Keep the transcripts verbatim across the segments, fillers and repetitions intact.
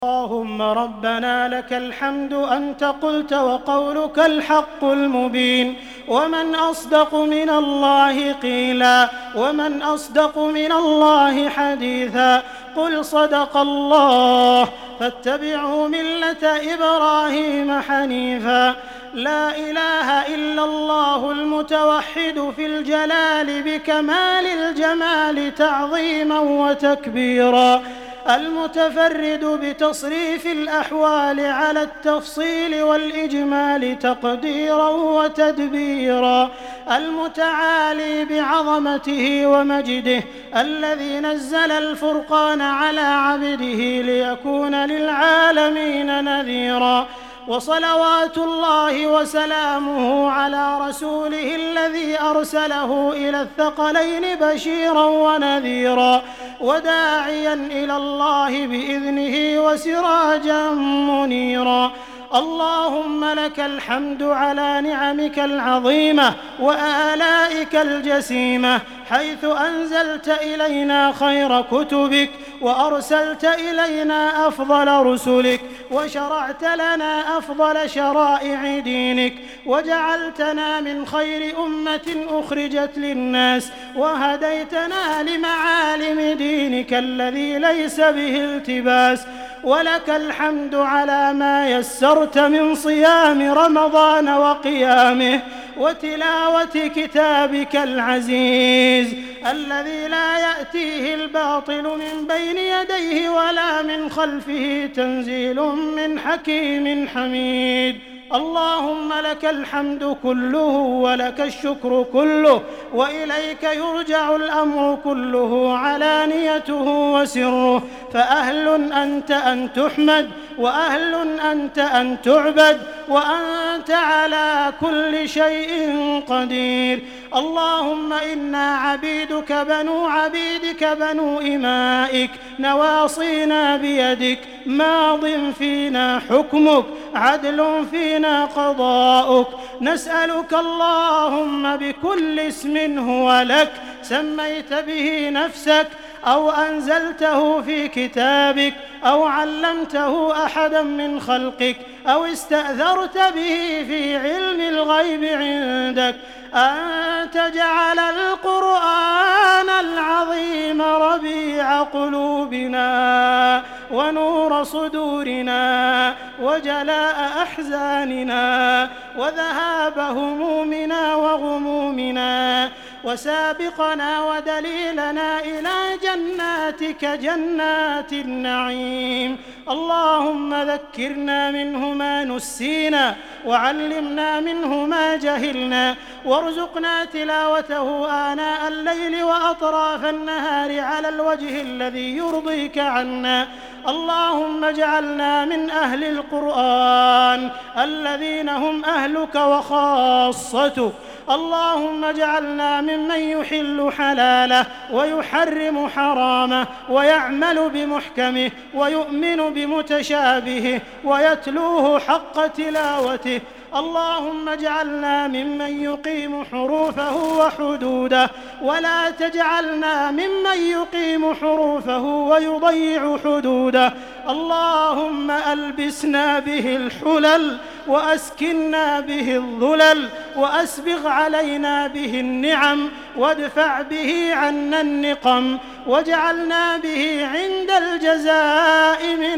اللهم ربنا لك الحمد أنت قلت وقولك الحق المبين، ومن أصدق من الله قيلا، ومن أصدق من الله حديثا. قل صدق الله، فاتبعوا ملة إبراهيم حنيفا. لا إله إلا الله المتوحد في الجلال بكمال الجمال تعظيما وتكبيرا، المتفرد بتصريف الأحوال على التفصيل والإجمال تقديرا وتدبيرا، المتعالي بعظمته ومجده، الذي نزل الفرقان على عبده ليكون للعالمين نذيرا. وصلوات الله وسلامه على رسوله الذي أرسله إلى الثقلين بشيرا ونذيرا، وداعيا إلى الله بإذنه وسراجا منيرا. اللهم لك الحمد على نعمك العظيمة وآلائك الجسيمة، حيث أنزلت إلينا خير كتبك، وأرسلت إلينا أفضل رسلك، وشرعت لنا أفضل شرائع دينك، وجعلتنا من خير أمة أخرجت للناس، وهديتنا لمعالم دينك الذي ليس به التباس. ولك الحمد على ما يسرت من صيام رمضان وقيامه، وتلاوة كتابك العزيز الذي لا يأتيه الباطل من بين يديه ولا من خلفه، تنزيل من حكيم حميد. اللهم لك الحمد كله ولك الشكر كله، وإليك يرجع الأمر كله علانيته وسره، فأهل أنت أن تحمد، وأهل أنت أن تعبد، وأنت على كل شيء قدير. اللهم إنا عبيدك بنو عبيدك بنو إمائك، نواصينا بيدك، ماض فينا حكمك، عدل فينا قضاؤك. نسألك اللهم بكل اسم هو لك سميت به نفسك، أو أنزلته في كتابك، أو علمته أحدا من خلقك، أو استأثرت به في علم الغيب عندك، أن تجعل القرآن العظيم ربيع قلوبنا ونور صدورنا وجلاء أحزاننا وذهاب همومنا وغمومنا، وسابقنا ودليلنا إلى جناتك جنات النعيم. اللهم ذكرنا منه ما نسينا، وعلمنا منه ما جهلنا، وارزقنا تلاوته آناء الليل وأطراف النهار على الوجه الذي يرضيك عنا. اللهم اجعلنا من أهل القرآن الذين هم أهلك وخاصتك. اللهم اجعلنا ممن يحل حلاله ويحرم حرامه، ويعمل بمحكمه، ويؤمن بمتشابهه، ويتلوه حق تلاوته. اللهم اجعلنا ممن يقيم حروفه وحدوده، ولا تجعلنا ممن يقيم حروفه ويضيع حدوده. اللهم ألبسنا به الحلل، وأسكننا به الظلل، وأسبغ علينا به النعم، وادفع به عنا النقم، واجعلنا به عند الجزاء من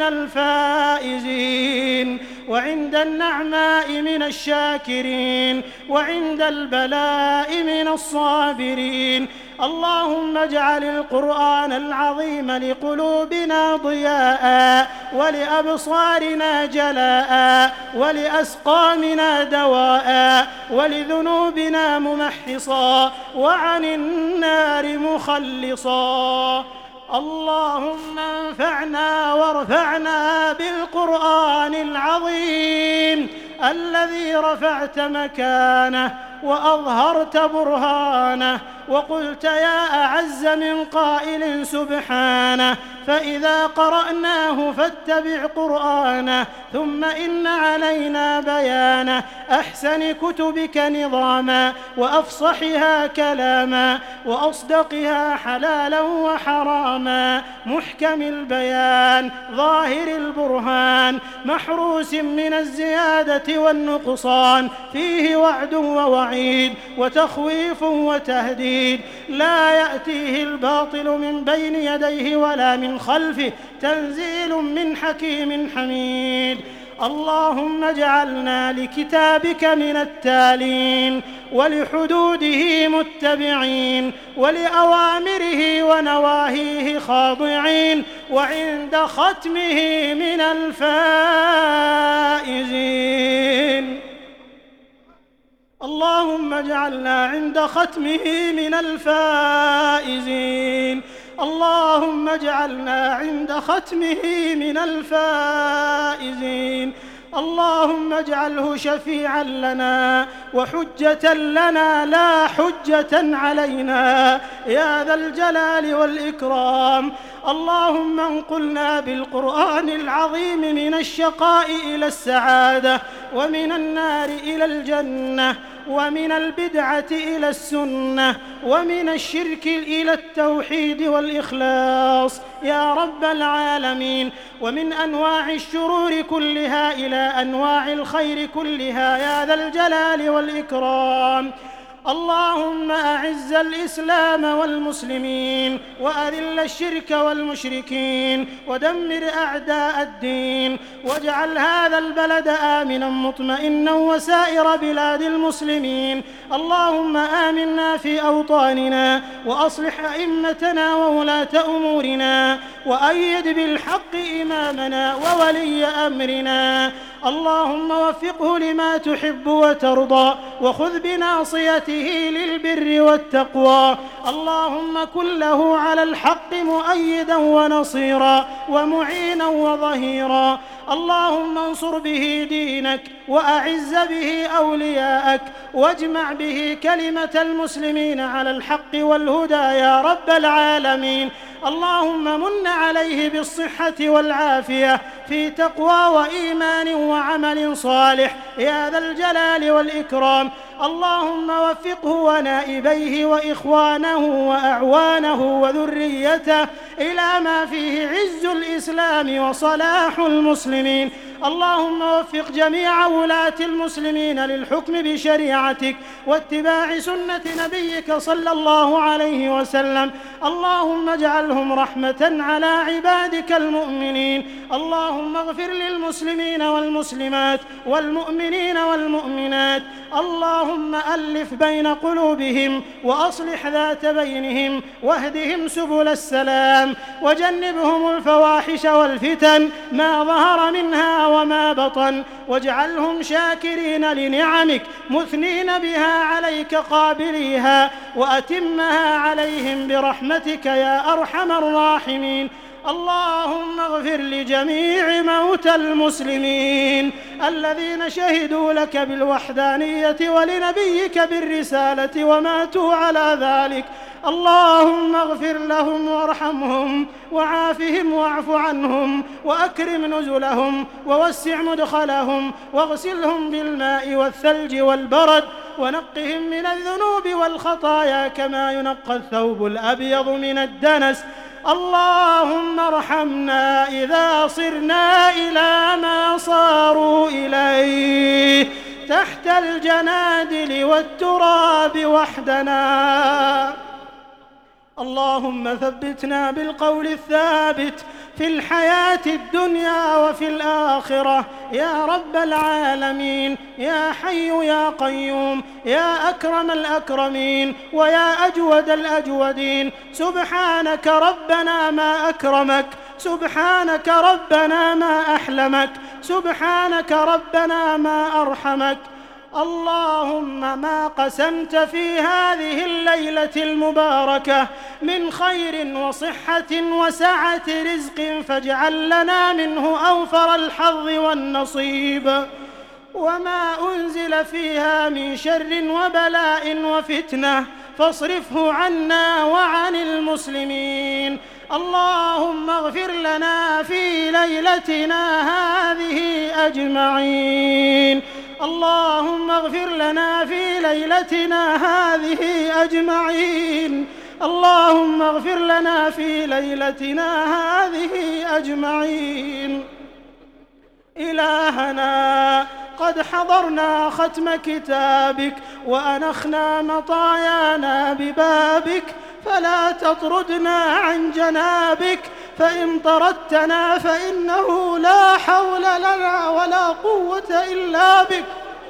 الفائزين، وعند النعماء من الشاكرين، وعند البلاء من الصابرين. اللهم اجعل القرآن العظيم لقلوبنا ضياء، ولأبصارنا جلاء، ولأسقامنا دواء، ولذنوبنا ممحصا، وعن النار مخلصا. اللهم انفعنا وارفعنا بالقرآن العظيم الذي رفعت مكانه وأظهرت برهانه، وقلت يا أعز من قائل سبحانه فإذا قرأناه فاتبع قرآنه ثم إن علينا بيانه أحسن كتبك نظاما وأفصحها كلاما وأصدقها حلالا وحراما محكم البيان ظاهر البرهان محروس من الزيادة والنقصان فيه وعد ووعيد وتخويف وتهديد لا يأتيه الباطل من بين يديه ولا من خلفه تنزيل من حكيم حميد اللهم اجعلنا لكتابك من التالين ولحدوده متبعين ولأوامره ونواهيه خاضعين وعند ختمه من الفائزين اللهم اجعلنا عند ختمه من الفائزين اللهم اجعلنا عند ختمه من الفائزين اللهم اجعله شفيعا لنا وحجة لنا لا حجة علينا يا ذا الجلال والإكرام اللهم انقلنا بالقرآن العظيم من الشقاء إلى السعادة ومن النار إلى الجنة ومن البدعة إلى السنة ومن الشرك إلى التوحيد والإخلاص يا رب العالمين ومن أنواع الشرور كلها إلى أنواع الخير كلها يا ذا الجلال والإكرام اللهم أعز الإسلام والمسلمين وأذل الشرك والمشركين ودمر أعداء الدين واجعل هذا البلد آمنا مطمئنا وسائر بلاد المسلمين اللهم آمنا في أوطاننا وأصلح أئمتنا وولاة أمورنا وأيد بالحق إمامنا وولي أمرنا اللهم وفقه لما تحب وترضى وخذ بناصيته للبر والتقوى اللهم كن له على الحق مؤيدا ونصيرا ومعينا وظهيرا اللهم انصر به دينك وأعز به أولياءك واجمع به كلمة المسلمين على الحق والهدى يا رب العالمين اللهم من عليه بالصحة والعافية في تقوى وإيمان وعمل صالح يا ذا الجلال والإكرام اللهم وفقه ونائبيه وإخوانه وأعوانه وذريته إلى ما فيه عز الإسلام وصلاح المسلمين اللهم وفق جميع ولاة المسلمين للحكم بشريعتك واتباع سنة نبيك صلى الله عليه وسلم اللهم اجعلهم رحمة على عبادك المؤمنين اللهم اغفر للمسلمين والمسلمات والمؤمنين والمؤمنات اللهم ألف بين قلوبهم وأصلح ذات بينهم واهدهم سبل السلام وجنبهم الفواحش والفتن ما ظهر منها وما بطن واجعلهم شاكرين لنعمك مثنين بها عليك قابليها وأتمها عليهم برحمتك يا أرحم الراحمين اللهم اغفر لجميع موتى المسلمين الذين شهدوا لك بالوحدانية ولنبيك بالرسالة وماتوا على ذلك اللهم اغفر لهم وارحمهم وعافهم واعف عنهم وأكرم نزلهم ووسع مدخلهم واغسلهم بالماء والثلج والبرد ونقهم من الذنوب والخطايا كما ينقى الثوب الأبيض من الدنس اللهم ارحمنا إذا صرنا إلى ما صاروا إليه تحت الجنادل والتراب وحدنا اللهم ثبتنا بالقول الثابت في الحياة الدنيا وفي الآخرة يا رب العالمين يا حي يا قيوم يا أكرم الأكرمين ويا أجود الأجودين سبحانك ربنا ما أكرمك سبحانك ربنا ما أحلمك سبحانك ربنا ما أرحمك اللهم ما قسمت في هذه الليلة المباركة من خير وصحة وسعة رزق فاجعل لنا منه أوفر الحظ والنصيب وما أنزل فيها من شر وبلاء وفتنة فاصرفه عنا وعن المسلمين. اللهم اغفر لنا في ليلتنا هذه أجمعين. اللهم اغفر لنا في ليلتنا هذه أجمعين. اللهم اغفر لنا في ليلتنا هذه أجمعين. إلهنا، قد حضرنا ختم كتابك وأنخنا مطايانا ببابك، فلا تطردنا عن جنابك، فإن طردتنا فإنه لا حول لنا ولا قوة إلا بك.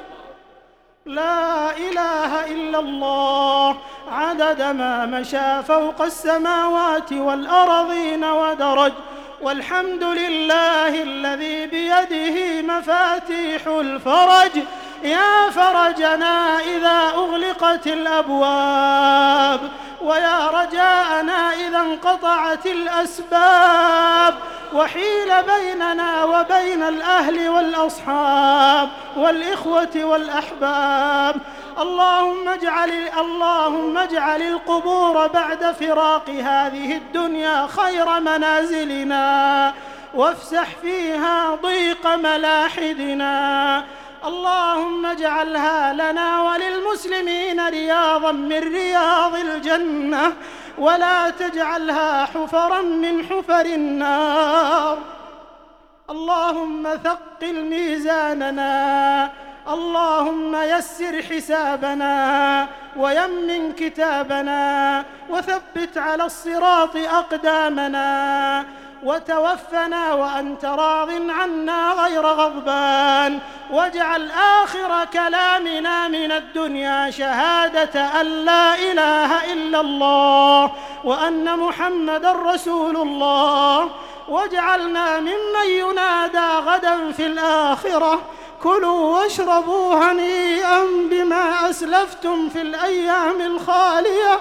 لا إله إلا الله عدد ما مشى فوق السماوات والأرضين ودرج، والحمد لله الذي بيده مفاتيح الفرج. يا فرجنا إذا أغلقت الأبواب، ويا رجاءنا إذا انقطعت الأسباب، وحيل بيننا وبين الأهل والأصحاب والإخوة والأحباب. اللهم اجعل اللهم اجعل القبور بعد فراق هذه الدنيا خير منازلنا، وافسح فيها ضيق ملاحدنا. اللهم اجعلها لنا وللمسلمين رياضا من رياض الجنة، ولا تجعلها حفرا من حفر النار. اللهم ثقل ميزاننا، اللهم يسر حسابنا ويمن كتابنا، وثبت على الصراط أقدامنا، وتوفنا وأنت راض عنا غير غضبان. واجعل آخر كلامنا من الدنيا شهادة أن لا إله إلا الله وأن محمدا رسول الله، واجعلنا ممن ينادى غدا في الآخرة: كلوا واشربوا هنيئا بما أسلفتم في الأيام الخالية.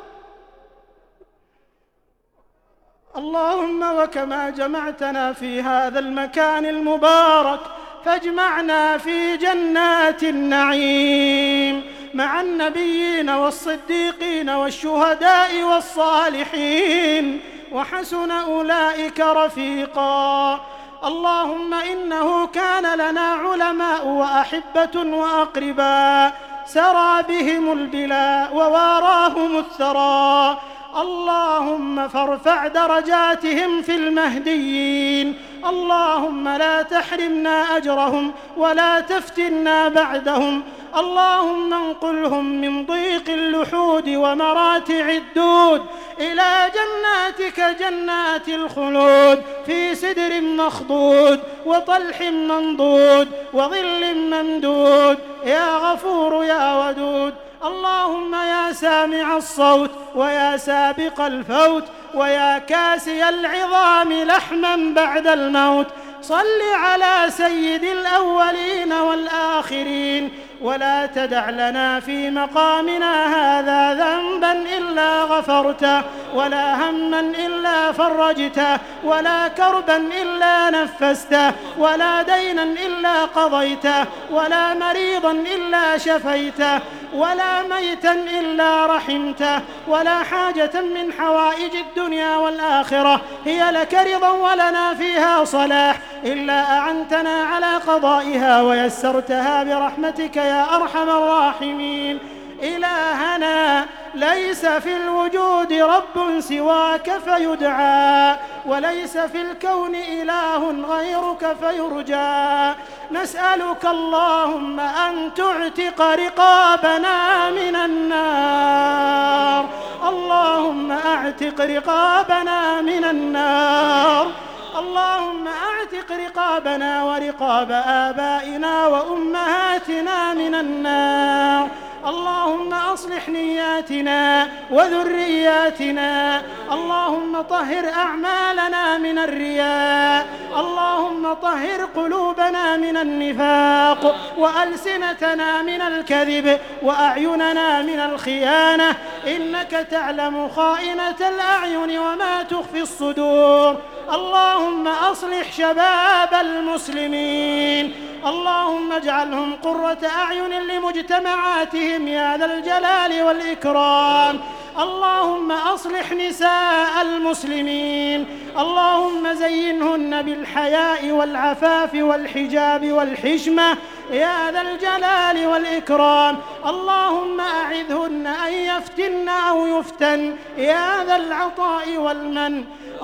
اللهم وكما جمعتنا في هذا المكان المبارك، فاجمعنا في جنات النعيم مع النبيين والصديقين والشهداء والصالحين، وحسن أولئك رفيقا. اللهم إنه كان لنا علماء وأحبة وأقرباء، سرى بهم البلاء وواراهم الثرى. اللهم فارفع درجاتهم في المهديين. اللهم لا تحرمنا أجرهم ولا تفتنا بعدهم. اللهم انقلهم من ضيق اللحود ومراتع الدود إلى جناتك جنات الخلود، في سدر مخضود وطلح منضود وظل ممدود. يا غفور يا ودود. اللهم يا سامع الصوت ويا سابق الفوت ويا كاسي العظام لحما بعد الموت، صل على سيد الأولين والآخرين، ولا تدع لنا في مقامنا هذا ذنبا إلا غفرته، ولا هما إلا فرجته، ولا كربا إلا نفسته، ولا دينا إلا قضيته، ولا مريضا إلا شفيته، ولا ميتا إلا رحمته، ولا حاجة من حوائج الدنيا والآخرة هي لك رضا ولنا فيها صلاح إلا أعنتنا على قضائها ويسرتها برحمتك يا أرحم الراحمين. إلهنا، ليس في الوجود رب سواك فيدعى، وليس في الكون إله غيرك فيرجى. نسألك اللهم أن تعتق رقابنا من النار. اللهم أعتق رقابنا من النار. اللهم أعتق رقابنا ورقاب آبائنا وأمهاتنا من النار. اللهم أصلح نياتنا وذرياتنا. اللهم طهر أعمالنا من الرياء. اللهم طهر قلوبنا من النفاق، وألسنتنا من الكذب، وأعيننا من الخيانة. إنك تعلم خائنة الأعين وما تخفي الصدور. اللهم أصلح شباب المسلمين، اللهم اجعلهم قرة أعين لمجتمعاتهم يا ذا الجلال والإكرام. اللهم أصلح نساء المسلمين، اللهم زينهن بالحياء والعفاف والحجاب والحشمة يا ذا الجلال والإكرام. اللهم أعذهن أن يفتن أو يفتن يا ذا العطاء والمن.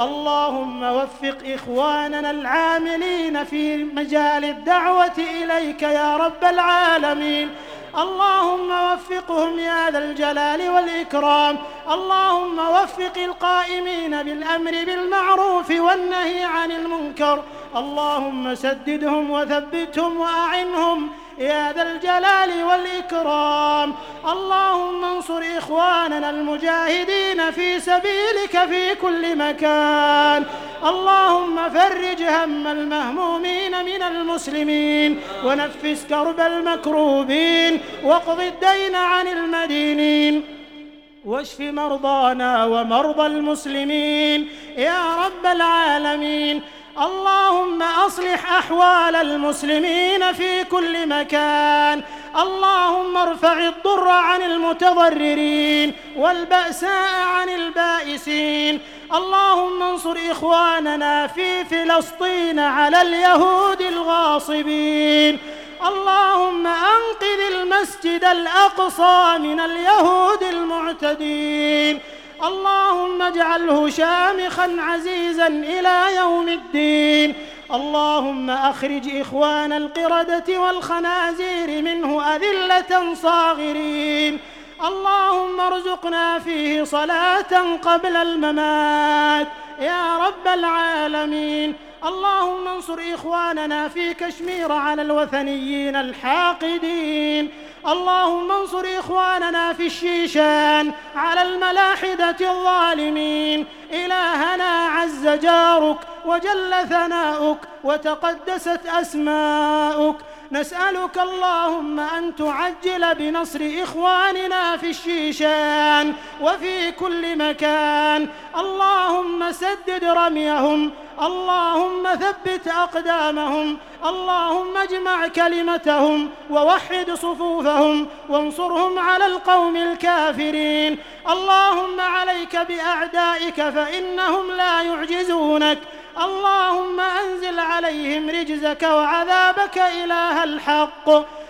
اللهم وفق إخواننا العاملين في مجال الدعوة إليك يا رب العالمين، اللهم وفقهم يا ذا الجلال والإكرام. اللهم وفق القائمين بالأمر بالمعروف والنهي عن المنكر، اللهم سددهم وثبتهم وأعنهم يا ذا الجلال والإكرام. اللهم انصر إخواننا المجاهدين في سبيلك في كل مكان، اللهم فرج هم المهمومين من المسلمين ونفس كرب المكروبين واقض الدين عن المدينين واشف مرضانا ومرضى المسلمين يا رب العالمين. اللهم أصلح أحوال المسلمين في كل مكان، اللهم ارفع الضر عن المتضررين والبأساء عن البائسين. اللهم انصر إخواننا في فلسطين على اليهود الغاصبين. اللهم أنقذ المسجد الأقصى من اليهود المعتدين. اللهم اجعله شامخا عزيزا إلى يوم الدين. اللهم أخرج إخوان القردة والخنازير منه أذلة صاغرين. اللهم ارزقنا فيه صلاة قبل الممات يا رب العالمين. اللهم انصر إخواننا في كشمير على الوثنيين الحاقدين. اللهم انصر إخواننا في الشيشان على الملاحدة الظالمين. إلهنا عز جارك وجل ثناؤك وتقدست أسماؤك، نسألك اللهم أن تعجل بنصر إخواننا في الشيشان وفي كل مكان. اللهم سدد رميهم، اللهم ثبت أقدامهم، اللهم اجمع كلمتهم ووحد صفوفهم وانصرهم على القوم الكافرين. اللهم عليك بأعدائك فإنهم لا يعجزونك. اللهم أنزل عليهم رجزك وعذابك إله الحق.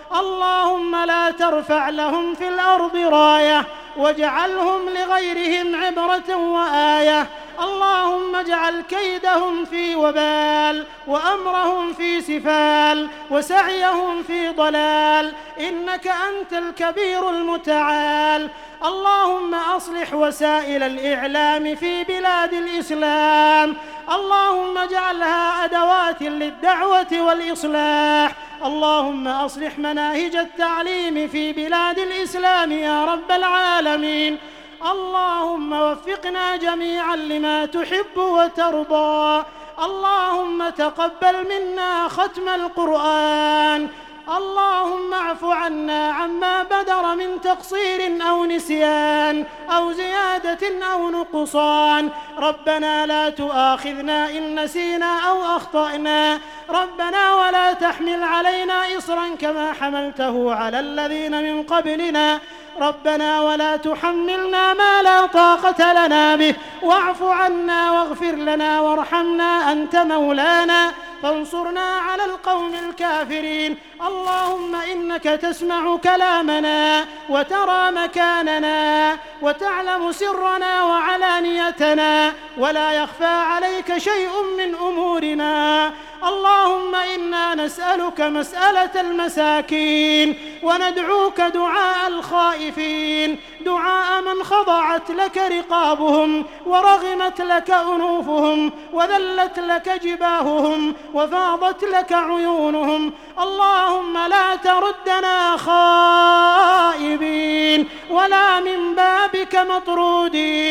اللهم لا ترفع لهم في الأرض راية واجعلهم لغيرهم عبرة وآية. اللهم اجعل كيدهم في وبال وأمرهم في سفال وسعيهم في ضلال، إنك أنت الكبير المتعال. اللهم أصلح وسائل الإعلام في بلاد الإسلام، اللهم اجعلها أدوات للدعوة والإصلاح. اللهم أصلح مناهج التعليم في بلاد الإسلام يا رب العالمين. اللهم وفقنا جميعا لما تحب وترضى. اللهم تقبل منا ختم القرآن. اللهم اعف عنا عما بدر من تقصير أو نسيان أو زيادة أو نقصان. ربنا لا تؤاخذنا إن نسينا أو أخطأنا، ربنا ولا تحمل علينا إصرا كما حملته على الذين من قبلنا، ربنا ولا تحملنا ما لا طاقة لنا به، واعف عنا واغفر لنا وارحمنا، أنت مولانا فانصرنا على القوم الكافرين. اللهم إنك تسمع كلامنا وترى مكاننا وتعلم سرنا وعلانيتنا، ولا يخفى عليك شيء من أمورنا. اللهم إنا نسألك مسألة المساكين وندعوك دعاء الخائفين، دعاء من خضعت لك رقابهم ورغمت لك أنوفهم وذلت لك جباههم وفاضت لك عيونهم. اللهم لا تردنا خائبين ولا من بابك مطرودين،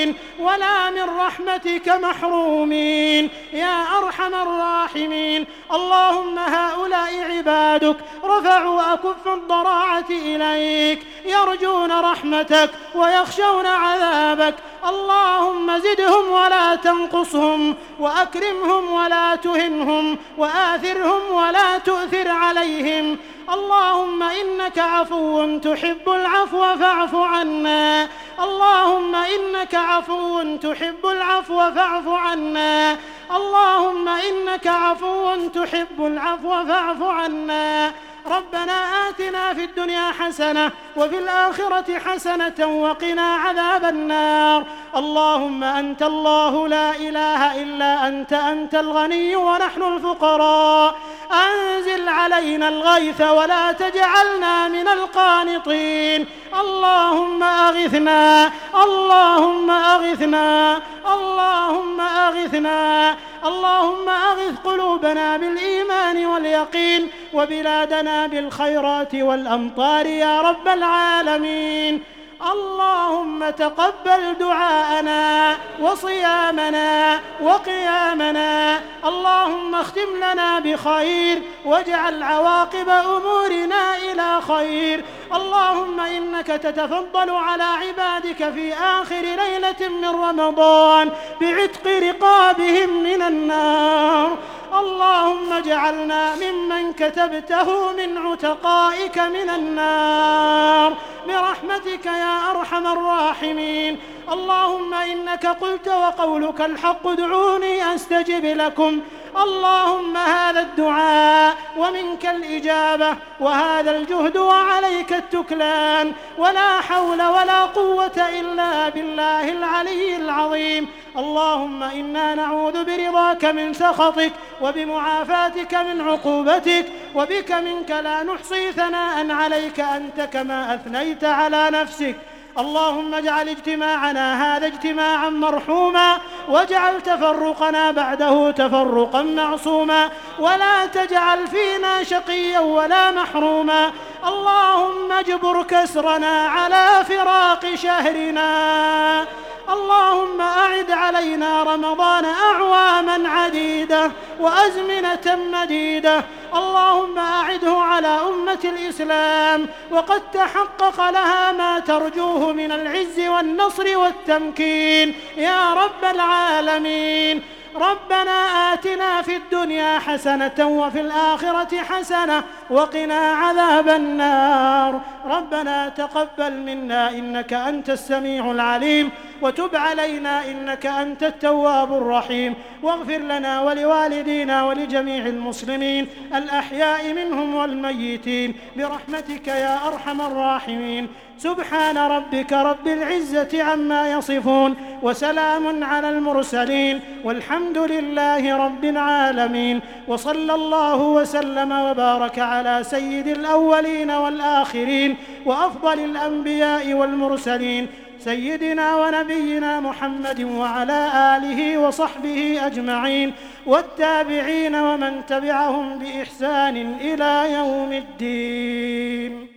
ولا من رحمتك محرومين يا أرحم الراحمين. اللهم هؤلاء عبادك رفعوا أكف الضراعة إليك يرجون رحمتك ويخشون عذابك. اللهم زدهم ولا تنقصهم، وأكرمهم ولا تهنهم، وآثرهم ولا تؤثر عليهم. اللهم إنك عفو تحب العفو فاعف عنا. اللهم إنك عفو تحب العفو فاعف عنا. اللهم إنك عفو تحب العفو فاعف عنا. ربنا آتنا في الدنيا حسنة وفي الآخرة حسنة وقنا عذاب النار. اللهم أنت الله لا إله إلا أنت، أنت الغني ونحن الفقراء. أنزل علينا الغيث ولا تجعلنا من القانطين. اللهم أغثنا، اللهم أغثنا، اللهم أغثنا. اللهم أغث قلوبنا بالإيمان واليقين، وبلادنا بالخيرات والأمطار يا رب العالمين. اللهم تقبل دعاءنا وصيامنا وقيامنا. اللهم اختم لنا بخير واجعل عواقب أمورنا إلى خير. اللهم إنك تتفضل على عبادك في آخر ليلة من رمضان بعتق رقابهم من النار. اللهم اجعلنا ممن كتبته من عتقائك من النار برحمتك يا أرحم الراحمين. اللهم إنك قلت وقولك الحق ادعوني أستجب لكم. اللهم هذا الدعاء ومنك الإجابة، وهذا الجهد وعليك التكلان، ولا حول ولا قوة إلا بالله العلي العظيم. اللهم إنا نعوذ برضاك من سخطك وبمعافاتك من عقوبتك، وبك منك لا نحصي ثناء عليك أنت كما أثنيت على نفسك. اللهم اجعل اجتماعنا هذا اجتماعا مرحوما، واجعل تفرقنا بعده تفرقا معصوما، ولا تجعل فينا شقيا ولا محروما. اللهم اجبر كسرنا على فراق شهرنا. اللهم أعد علينا رمضان أعواما عديدة وأزمنة مديدة. اللهم أعده على أمة الإسلام وقد تحقق لها ما ترجوه من العز والنصر والتمكين يا رب العالمين. ربنا آتنا في الدنيا حسنة وفي الآخرة حسنة وقنا عذاب النار. ربنا تقبل منا إنك أنت السميع العليم، وتب علينا إنك أنت التواب الرحيم، واغفر لنا ولوالدينا ولجميع المسلمين الأحياء منهم والميتين برحمتك يا أرحم الراحمين. سبحان ربك رب العزة عما يصفون، وسلام على المرسلين، والحمد لله رب العالمين. وصلى الله وسلم وبارك على سيد الأولين والآخرين وأفضل الأنبياء والمرسلين سيدنا ونبينا محمد وعلى آله وصحبه أجمعين، والتابعين ومن تبعهم بإحسان إلى يوم الدين.